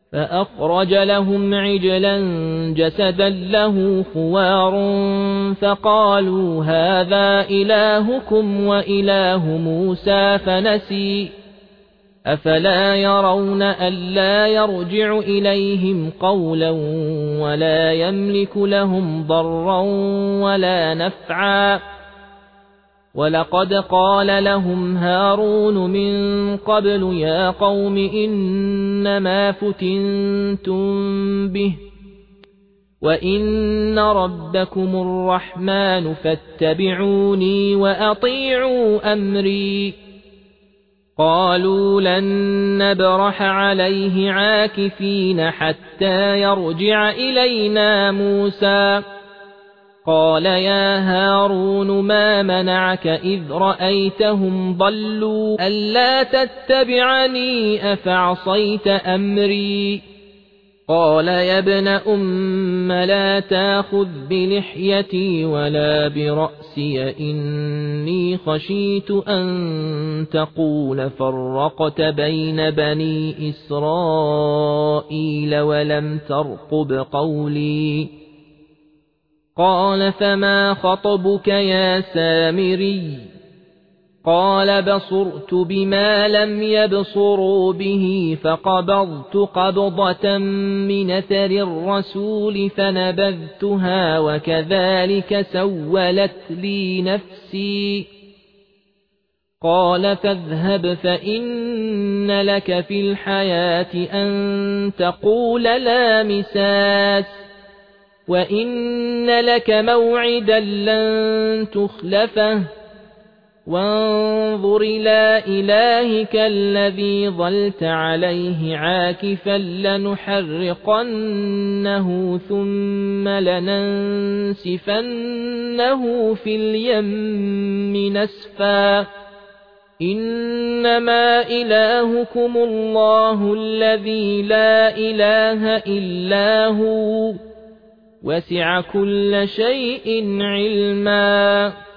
فأخرج لهم عجلا جسدا له خوار فقالوا هذا إلهكم وإله موسى فنسي أفلا يرون ألا يرجع إليهم قولا ولا يملك لهم ضرا ولا نفعا ولقد قال لهم هارون من قبل يا قوم إنما فتنتم به وإن ربكم الرحمن فاتبعوني وأطيعوا أمري قالوا لن نبرح عليه عاكفين حتى يرجع إلينا موسى قال يا هارون ما منعك إذ رأيتهم ضلوا ألا تتبعني أفعصيت أمري قال يا ابن أم لا تأخذ بلحيتي ولا برأسي إني خشيت أن تقول فرقت بين بني إسرائيل ولم ترقب قولي قال فما خطبك يا سامري قال بصرت بما لم يبصروا به فقبضت قبضة من أثر الرسول فنبذتها وكذلك سولت لي نفسي قال فاذهب فإن لك في الحياة أن تقول لا مساس وإن لك موعدا لن تخلفه وانظر إلى إلهك الذي ظلت عليه عاكفا لنحرقنه ثم لننسفنه في اليم نسفا إنما إلهكم الله الذي لا إله إلا هو وسع كل شيء علما